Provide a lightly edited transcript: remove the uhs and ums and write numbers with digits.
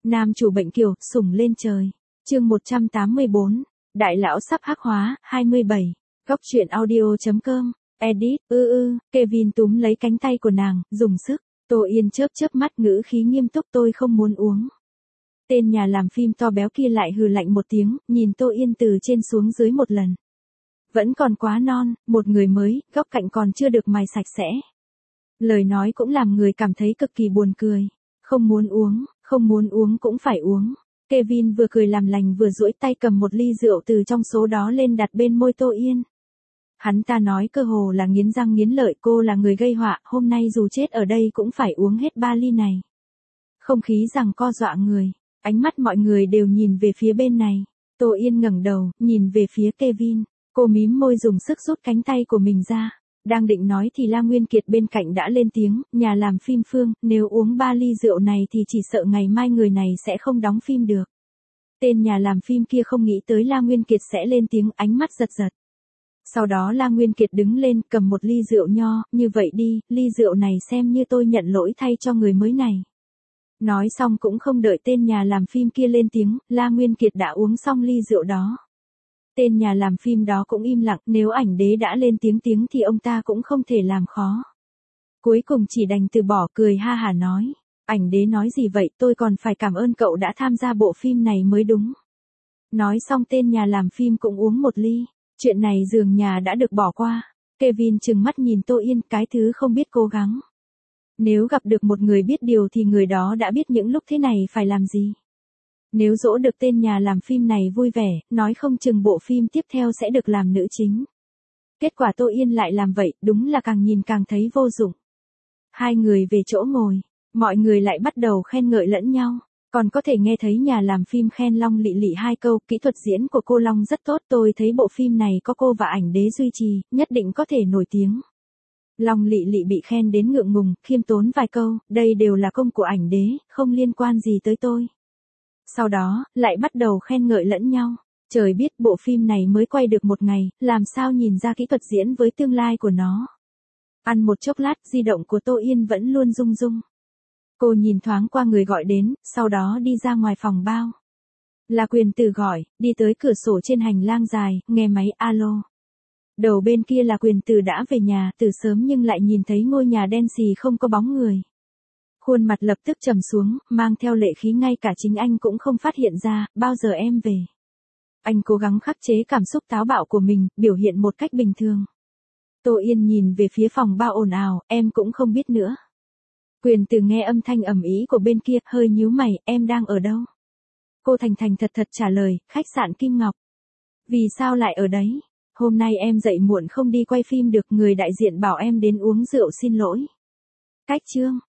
Nam chủ bệnh kiều, sủng lên trời. Chương 184. Đại lão sắp hắc hóa, 27. Góc truyện audio.com. Edit, Kevin túm lấy cánh tay của nàng, dùng sức. Tô Yên chớp chớp mắt, ngữ khí nghiêm túc, tôi không muốn uống. Tên nhà làm phim to béo kia lại hừ lạnh một tiếng, nhìn Tô Yên từ trên xuống dưới một lần. Vẫn còn quá non, một người mới, góc cạnh còn chưa được mài sạch sẽ. Lời nói cũng làm người cảm thấy cực kỳ buồn cười. Không muốn uống cũng phải uống. Kevin vừa cười làm lành vừa duỗi tay cầm một ly rượu từ trong số đó lên đặt bên môi Tô Yên. Hắn ta nói cơ hồ là nghiến răng nghiến lợi, cô là người gây họa, hôm nay dù chết ở đây cũng phải uống hết 3 ly này. Không khí giằng co dọa người, ánh mắt mọi người đều nhìn về phía bên này. Tô Yên ngẩng đầu, nhìn về phía Kevin, cô mím môi dùng sức rút cánh tay của mình ra. Đang định nói thì La Nguyên Kiệt bên cạnh đã lên tiếng, nhà làm phim Phương, nếu uống 3 ly rượu này thì chỉ sợ ngày mai người này sẽ không đóng phim được. Tên nhà làm phim kia không nghĩ tới La Nguyên Kiệt sẽ lên tiếng, ánh mắt giật giật. Sau đó La Nguyên Kiệt đứng lên, cầm một ly rượu nho, như vậy đi, ly rượu này xem như tôi nhận lỗi thay cho người mới này. Nói xong cũng không đợi tên nhà làm phim kia lên tiếng, La Nguyên Kiệt đã uống xong ly rượu đó. Tên nhà làm phim đó cũng im lặng, nếu ảnh đế đã lên tiếng thì ông ta cũng không thể làm khó. Cuối cùng chỉ đành từ bỏ, cười ha hả nói, ảnh đế nói gì vậy, tôi còn phải cảm ơn cậu đã tham gia bộ phim này mới đúng. Nói xong tên nhà làm phim cũng uống một ly, chuyện này dường nhà đã được bỏ qua. Kevin trừng mắt nhìn Tô Yên, cái thứ không biết cố gắng. Nếu gặp được một người biết điều thì người đó đã biết những lúc thế này phải làm gì. Nếu dỗ được tên nhà làm phim này vui vẻ, nói không chừng bộ phim tiếp theo sẽ được làm nữ chính. Kết quả Tô Yên lại làm vậy, đúng là càng nhìn càng thấy vô dụng. Hai người về chỗ ngồi, mọi người lại bắt đầu khen ngợi lẫn nhau. Còn có thể nghe thấy nhà làm phim khen Long Lị Lị 2 câu, kỹ thuật diễn của cô Long rất tốt, tôi thấy bộ phim này có cô và ảnh đế duy trì, nhất định có thể nổi tiếng. Long Lị Lị bị khen đến ngượng ngùng, khiêm tốn vài câu, đây đều là công của ảnh đế, không liên quan gì tới tôi. Sau đó, lại bắt đầu khen ngợi lẫn nhau. Trời biết bộ phim này mới quay được một ngày, làm sao nhìn ra kỹ thuật diễn với tương lai của nó. Ăn một chốc lát, di động của Tô Yên vẫn luôn rung rung. Cô nhìn thoáng qua người gọi đến, sau đó đi ra ngoài phòng bao. Là Quyền Từ gọi, đi tới cửa sổ trên hành lang dài, nghe máy alo. Đầu bên kia là Quyền Từ đã về nhà từ sớm nhưng lại nhìn thấy ngôi nhà đen xì không có bóng người. Khuôn mặt lập tức trầm xuống, mang theo lệ khí, ngay cả chính anh cũng không phát hiện ra, bao giờ em về. Anh cố gắng khắc chế cảm xúc táo bạo của mình, biểu hiện một cách bình thường. Tô Yên nhìn về phía phòng bao ồn ào, em cũng không biết nữa. Quyền Từ nghe âm thanh ầm ĩ của bên kia, hơi nhíu mày, em đang ở đâu? Cô thành thành thật thật trả lời, khách sạn Kim Ngọc. Vì sao lại ở đấy? Hôm nay em dậy muộn không đi quay phim được, người đại diện bảo em đến uống rượu xin lỗi. Cách chương.